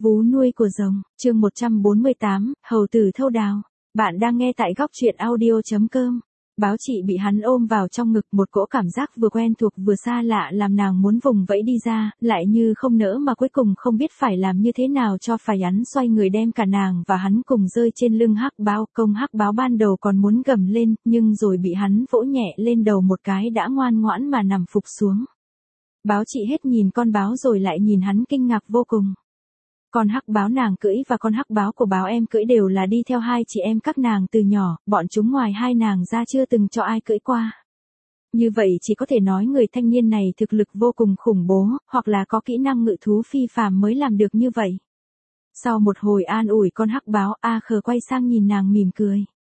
Vú nuôi của rồng, chương 148, hầu tử thâu đào. Bạn đang nghe tại góc truyện audio.com. Báo chị bị hắn ôm vào trong ngực, một cỗ cảm giác vừa quen thuộc vừa xa lạ làm nàng muốn vùng vẫy đi ra, lại như không nỡ mà cuối cùng không biết phải làm như thế nào cho phải. Hắn xoay người đem cả nàng và hắn cùng rơi trên lưng hắc báo. Công hắc báo ban đầu còn muốn gầm lên, nhưng rồi bị hắn vỗ nhẹ lên đầu một cái đã ngoan ngoãn mà nằm phục xuống. Báo chị hết nhìn con báo rồi lại nhìn hắn kinh ngạc vô cùng. Con hắc báo nàng cưỡi và con hắc báo của báo em cưỡi đều là đi theo hai chị em các nàng từ nhỏ, bọn chúng ngoài hai nàng ra chưa từng cho ai cưỡi qua. Như vậy chỉ có thể nói người thanh niên này thực lực vô cùng khủng bố, hoặc là có kỹ năng ngự thú phi phàm mới làm được như vậy. Sau một hồi an ủi con hắc báo, A Khờ quay sang nhìn nàng mỉm cười.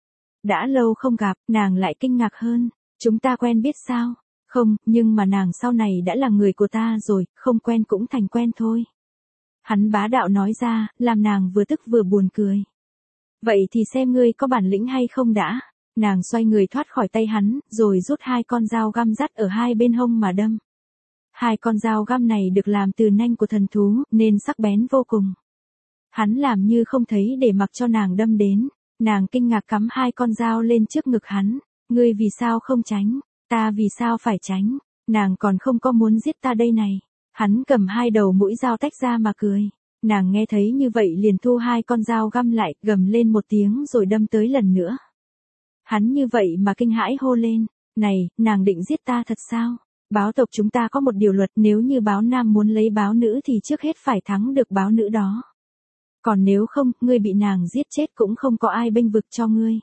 Đã lâu không gặp, nàng lại kinh ngạc hơn. Chúng ta quen biết sao? Không, nhưng mà nàng sau này đã là người của ta rồi, không quen cũng thành quen thôi. Hắn bá đạo nói ra, làm nàng vừa tức vừa buồn cười. Vậy thì xem ngươi có bản lĩnh hay không đã. Nàng xoay người thoát khỏi tay hắn, rồi rút hai con dao găm dắt ở hai bên hông mà đâm. Hai con dao găm này được làm từ nanh của thần thú, nên sắc bén vô cùng. Hắn làm như không thấy để mặc cho nàng đâm đến. Nàng kinh ngạc cắm hai con dao lên trước ngực hắn. Ngươi vì sao không tránh? Ta vì sao phải tránh? Nàng còn không có muốn giết ta đây này. Hắn cầm hai đầu mũi dao tách ra mà cười. Nàng nghe thấy như vậy liền thu hai con dao găm lại, gầm lên một tiếng rồi đâm tới lần nữa. Hắn như vậy mà kinh hãi hô lên. Này, nàng định giết ta thật sao? Báo tộc chúng ta có một điều luật, nếu như báo nam muốn lấy báo nữ thì trước hết phải thắng được báo nữ đó. Còn nếu không, ngươi bị nàng giết chết cũng không có ai bênh vực cho ngươi.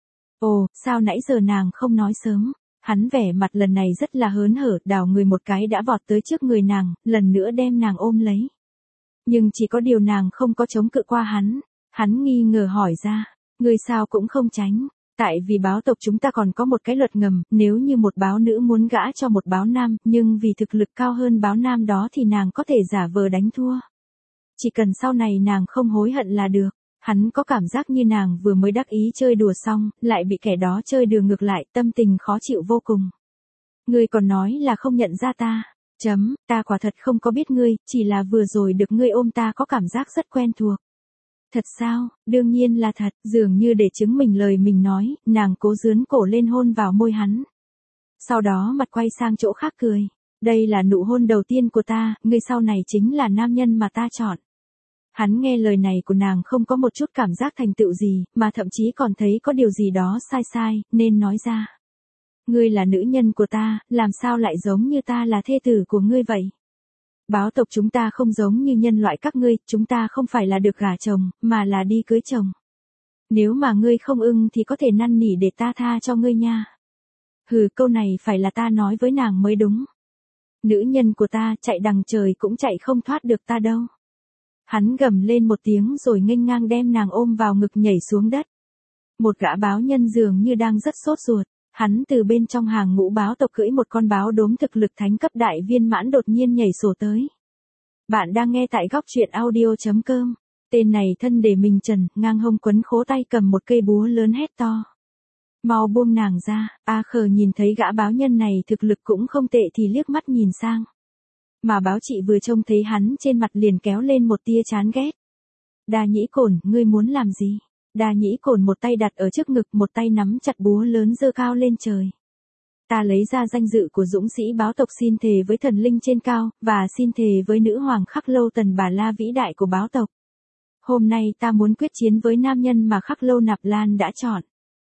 Ồ, sao nãy giờ nàng không nói sớm? Hắn vẻ mặt lần này rất là hớn hở, đào người một cái đã vọt tới trước người nàng, lần nữa đem nàng ôm lấy. Nhưng chỉ có điều nàng không có chống cự qua hắn. Hắn nghi ngờ hỏi ra, ngươi sao cũng không tránh. Tại vì báo tộc chúng ta còn có một cái luật ngầm, nếu như một báo nữ muốn gả cho một báo nam, nhưng vì thực lực cao hơn báo nam đó thì nàng có thể giả vờ đánh thua. Chỉ cần sau này nàng không hối hận là được. Hắn có cảm giác như nàng vừa mới đắc ý chơi đùa xong, lại bị kẻ đó chơi đùa ngược lại, tâm tình khó chịu vô cùng. Ngươi còn nói là không nhận ra ta. Ta quả thật không có biết ngươi, chỉ là vừa rồi được ngươi ôm ta có cảm giác rất quen thuộc. Thật sao? Đương nhiên là thật, dường như để chứng minh lời mình nói, nàng cố dướn cổ lên hôn vào môi hắn. Sau đó mặt quay sang chỗ khác cười. Đây là nụ hôn đầu tiên của ta, ngươi sau này chính là nam nhân mà ta chọn. Hắn nghe lời này của nàng không có một chút cảm giác thành tựu gì, mà thậm chí còn thấy có điều gì đó sai sai, nên nói ra. Ngươi là nữ nhân của ta, làm sao lại giống như ta là thê tử của ngươi vậy? Báo tộc chúng ta không giống như nhân loại các ngươi, chúng ta không phải là được gả chồng, mà là đi cưới chồng. Nếu mà ngươi không ưng thì có thể năn nỉ để ta tha cho ngươi nha. Hừ, câu này phải là ta nói với nàng mới đúng. Nữ nhân của ta chạy đằng trời cũng chạy không thoát được ta đâu. Hắn gầm lên một tiếng rồi nghênh ngang đem nàng ôm vào ngực nhảy xuống đất. Một gã báo nhân dường như đang rất sốt ruột. Hắn từ bên trong hàng ngũ báo tộc cưỡi một con báo đốm thực lực thánh cấp đại viên mãn đột nhiên nhảy sổ tới. Bạn đang nghe tại góc truyện audio.com. Tên này thân để mình trần, ngang hông quấn khố tay cầm một cây búa lớn hét to. Mau buông nàng ra. A Khờ nhìn thấy gã báo nhân này thực lực cũng không tệ thì liếc mắt nhìn sang. Mà báo chị vừa trông thấy hắn trên mặt liền kéo lên một tia chán ghét. Đa Nhĩ Cổn, ngươi muốn làm gì? Đa Nhĩ Cổn một tay đặt ở trước ngực, một tay nắm chặt búa lớn giơ cao lên trời. Ta lấy ra danh dự của dũng sĩ báo tộc, xin thề với thần linh trên cao, và xin thề với nữ hoàng Khắc Lâu Tần Bà La vĩ đại của báo tộc. Hôm nay ta muốn quyết chiến với nam nhân mà Khắc Lâu Nạp Lan đã chọn.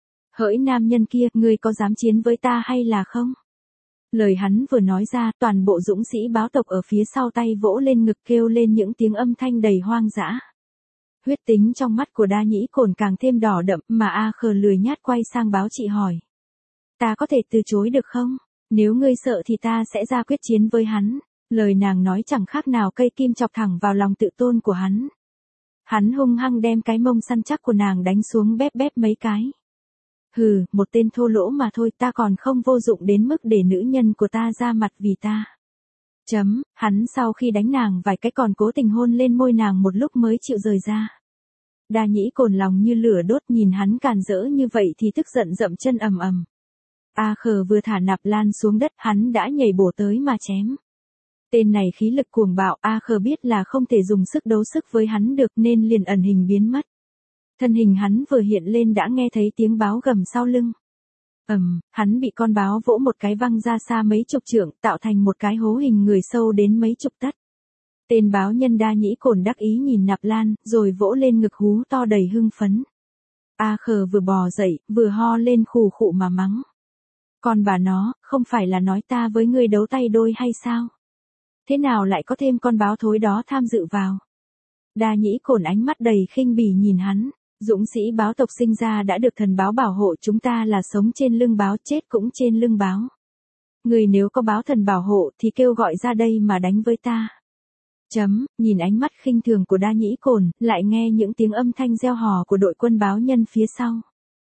Hỡi nam nhân kia, ngươi có dám chiến với ta hay là không? Lời hắn vừa nói ra, toàn bộ dũng sĩ báo tộc ở phía sau tay vỗ lên ngực kêu lên những tiếng âm thanh đầy hoang dã. Huyết tính trong mắt của Đa Nhĩ Cổn càng thêm đỏ đậm, mà A Khờ lười nhát quay sang báo chị hỏi. Ta có thể từ chối được không? Nếu ngươi sợ thì ta sẽ ra quyết chiến với hắn. Lời nàng nói chẳng khác nào cây kim chọc thẳng vào lòng tự tôn của hắn. Hắn hung hăng đem cái mông săn chắc của nàng đánh xuống bép bép mấy cái. Hừ, một tên thô lỗ mà thôi, ta còn không vô dụng đến mức để nữ nhân của ta ra mặt vì ta. Hắn sau khi đánh nàng vài cái còn cố tình hôn lên môi nàng một lúc mới chịu rời ra. Đa Nhĩ Cổn lòng như lửa đốt, nhìn hắn càn rỡ như vậy thì tức giận dậm chân ầm ầm. A Khờ vừa thả Nạp Lan xuống đất, hắn đã nhảy bổ tới mà chém. Tên này khí lực cuồng bạo, A Khờ biết là không thể dùng sức đấu sức với hắn được nên liền ẩn hình biến mất. Thân hình hắn vừa hiện lên đã nghe thấy tiếng báo gầm sau lưng. Hắn bị con báo vỗ một cái văng ra xa mấy chục trượng, tạo thành một cái hố hình người sâu đến mấy chục tấc. Tên báo nhân Đa Nhĩ Cổn đắc ý nhìn Nạp Lan, rồi vỗ lên ngực hú to đầy hưng phấn. A Khờ vừa bò dậy, vừa ho lên khù khụ mà mắng. Con bà nó, không phải là nói ta với ngươi đấu tay đôi hay sao? Thế nào lại có thêm con báo thối đó tham dự vào? Đa Nhĩ Cổn ánh mắt đầy khinh bỉ nhìn hắn. Dũng sĩ báo tộc sinh ra đã được thần báo bảo hộ, chúng ta là sống trên lưng báo, chết cũng trên lưng báo. Người nếu có báo thần bảo hộ thì kêu gọi ra đây mà đánh với ta. Nhìn ánh mắt khinh thường của Đa Nhĩ Cổn, lại nghe những tiếng âm thanh reo hò của đội quân báo nhân phía sau.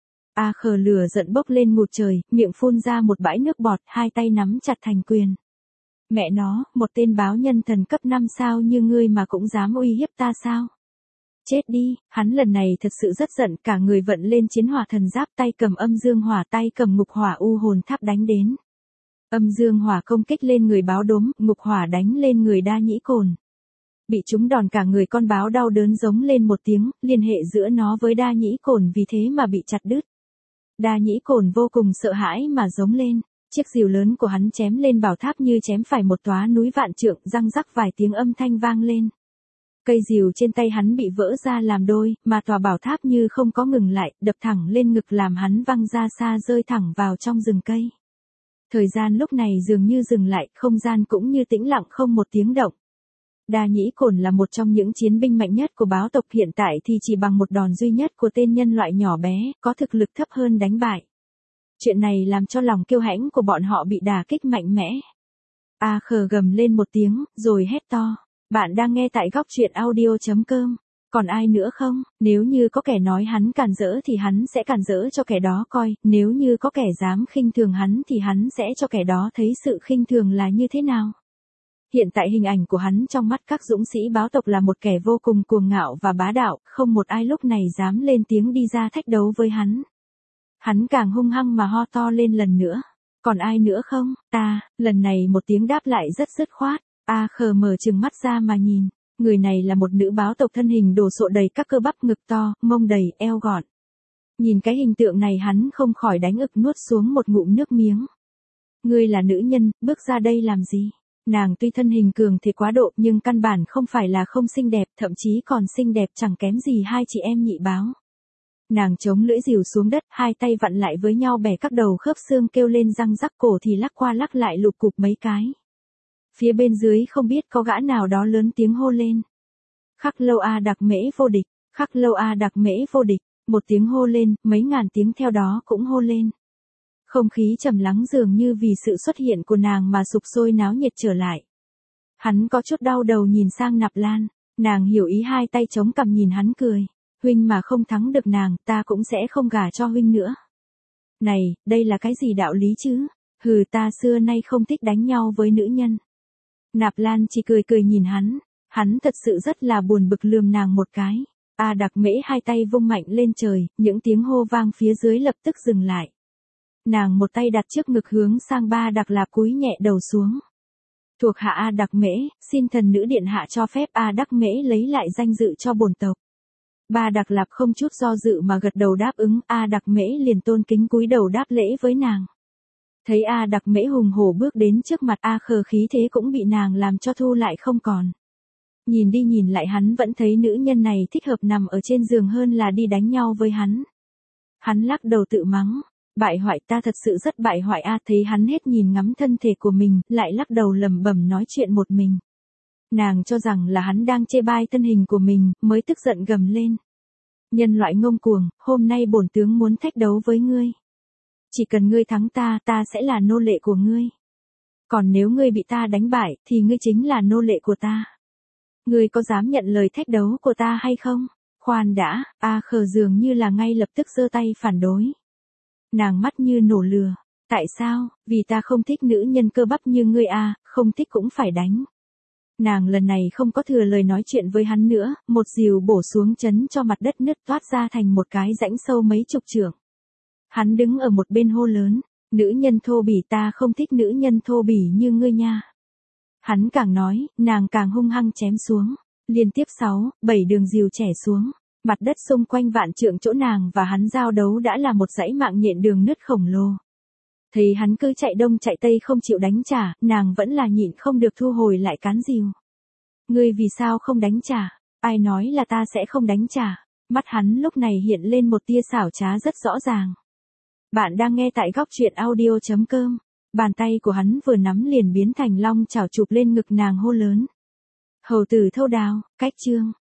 A Khờ lửa giận bốc lên ngút trời, miệng phun ra một bãi nước bọt, hai tay nắm chặt thành quyền. Mẹ nó, một tên báo nhân thần cấp 5 sao như ngươi mà cũng dám uy hiếp ta sao? Chết đi, hắn lần này thật sự rất giận, cả người vận lên chiến hỏa thần giáp, tay cầm âm dương hỏa, tay cầm ngục hỏa u hồn tháp đánh đến. Âm dương hỏa công kích lên người báo đốm, ngục hỏa đánh lên người Đa Nhĩ Cổn. Bị chúng đòn cả người con báo đau đớn giống lên một tiếng, liên hệ giữa nó với Đa Nhĩ Cổn vì thế mà bị chặt đứt. Đa Nhĩ Cổn vô cùng sợ hãi mà giống lên, chiếc rìu lớn của hắn chém lên bảo tháp như chém phải một toá núi vạn trượng, răng rắc vài tiếng âm thanh vang lên. Cây rìu trên tay hắn bị vỡ ra làm đôi, mà tòa bảo tháp như không có ngừng lại, đập thẳng lên ngực làm hắn văng ra xa rơi thẳng vào trong rừng cây. Thời gian lúc này dường như dừng lại, không gian cũng như tĩnh lặng không một tiếng động. Đa Nhĩ Cổn là một trong những chiến binh mạnh nhất của báo tộc, hiện tại thì chỉ bằng một đòn duy nhất của tên nhân loại nhỏ bé, có thực lực thấp hơn đánh bại. Chuyện này làm cho lòng kiêu hãnh của bọn họ bị đả kích mạnh mẽ. A Khờ gầm lên một tiếng, rồi hét to. Bạn đang nghe tại góc truyện audio.com. Còn ai nữa không? Nếu như có kẻ nói hắn càn rỡ thì hắn sẽ càn rỡ cho kẻ đó coi, nếu như có kẻ dám khinh thường hắn thì hắn sẽ cho kẻ đó thấy sự khinh thường là như thế nào. Hiện tại hình ảnh của hắn trong mắt các dũng sĩ báo tộc là một kẻ vô cùng cuồng ngạo và bá đạo, không một ai lúc này dám lên tiếng đi ra thách đấu với hắn. Hắn càng hung hăng mà ho to lên lần nữa. Còn ai nữa không? Ta, lần này một tiếng đáp lại rất dứt khoát. A Khờ mở trừng mắt ra mà nhìn, người này là một nữ báo tộc thân hình đồ sộ đầy các cơ bắp, ngực to, mông đầy, eo gọn. Nhìn cái hình tượng này hắn không khỏi đánh ực nuốt xuống một ngụm nước miếng. Ngươi là nữ nhân, bước ra đây làm gì? Nàng tuy thân hình cường thì quá độ nhưng căn bản không phải là không xinh đẹp, thậm chí còn xinh đẹp chẳng kém gì hai chị em nhị báo. Nàng chống lưỡi rìu xuống đất, hai tay vặn lại với nhau bẻ các đầu khớp xương kêu lên răng rắc, cổ thì lắc qua lắc lại lục cục mấy cái. Phía bên dưới không biết có gã nào đó lớn tiếng hô lên. Khắc Lâu A Đặc Mễ vô địch, Khắc Lâu A Đặc Mễ vô địch, một tiếng hô lên, mấy ngàn tiếng theo đó cũng hô lên. Không khí trầm lắng dường như vì sự xuất hiện của nàng mà sục sôi náo nhiệt trở lại. Hắn có chút đau đầu nhìn sang Nạp Lan, nàng hiểu ý, hai tay chống cằm nhìn hắn cười. Huynh mà không thắng được nàng, ta cũng sẽ không gả cho huynh nữa. Này, đây là cái gì đạo lý chứ? Hừ, ta xưa nay không thích đánh nhau với nữ nhân. Nạp Lan chỉ cười cười nhìn hắn thật sự rất là buồn bực lườm nàng một cái. A Đặc Mễ hai tay vung mạnh lên trời, những tiếng hô vang phía dưới lập tức dừng lại. Nàng một tay đặt trước ngực hướng sang Ba Đặc Lạp cúi nhẹ đầu xuống. Thuộc hạ A Đặc Mễ, xin thần nữ điện hạ cho phép A Đắc Mễ lấy lại danh dự cho bổn tộc. Ba Đặc Lạp không chút do dự mà gật đầu đáp ứng, A Đặc Mễ liền tôn kính cúi đầu đáp lễ với nàng. Thấy A Đặc Mễ hùng hổ bước đến trước mặt, A Khờ khí thế cũng bị nàng làm cho thu lại không còn. Nhìn đi nhìn lại hắn vẫn thấy nữ nhân này thích hợp nằm ở trên giường hơn là đi đánh nhau với hắn. Hắn lắc đầu tự mắng, bại hoại, ta thật sự rất bại hoại a. Thấy hắn hết nhìn ngắm thân thể của mình, lại lắc đầu lẩm bẩm nói chuyện một mình. Nàng cho rằng là hắn đang chê bai thân hình của mình, mới tức giận gầm lên. Nhân loại ngông cuồng, hôm nay bổn tướng muốn thách đấu với ngươi. Chỉ cần ngươi thắng ta, ta sẽ là nô lệ của ngươi. Còn nếu ngươi bị ta đánh bại, thì ngươi chính là nô lệ của ta. Ngươi có dám nhận lời thách đấu của ta hay không? Khoan đã, A Khờ dường như là ngay lập tức giơ tay phản đối. Nàng mắt như nổ lửa. Tại sao? Vì ta không thích nữ nhân cơ bắp như ngươi a, không thích cũng phải đánh. Nàng lần này không có thừa lời nói chuyện với hắn nữa, một dìu bổ xuống chấn cho mặt đất nứt toát ra thành một cái rãnh sâu mấy chục trượng. Hắn đứng ở một bên hô lớn, nữ nhân thô bỉ, ta không thích nữ nhân thô bỉ như ngươi nha. Hắn càng nói, nàng càng hung hăng chém xuống. Liên tiếp 6, 7 đường rìu chẻ xuống. Mặt đất xung quanh vạn trượng chỗ nàng và hắn giao đấu đã là một dãy mạng nhện đường nứt khổng lồ. Thấy hắn cứ chạy đông chạy tây không chịu đánh trả, nàng vẫn là nhịn không được thu hồi lại cán rìu. Ngươi vì sao không đánh trả? Ai nói là ta sẽ không đánh trả? Mắt hắn lúc này hiện lên một tia xảo trá rất rõ ràng. Bạn đang nghe tại góc truyện audio.com. Bàn tay của hắn vừa nắm liền biến thành long chảo chụp lên ngực nàng hô lớn. Hầu tử thâu đào, cách chương.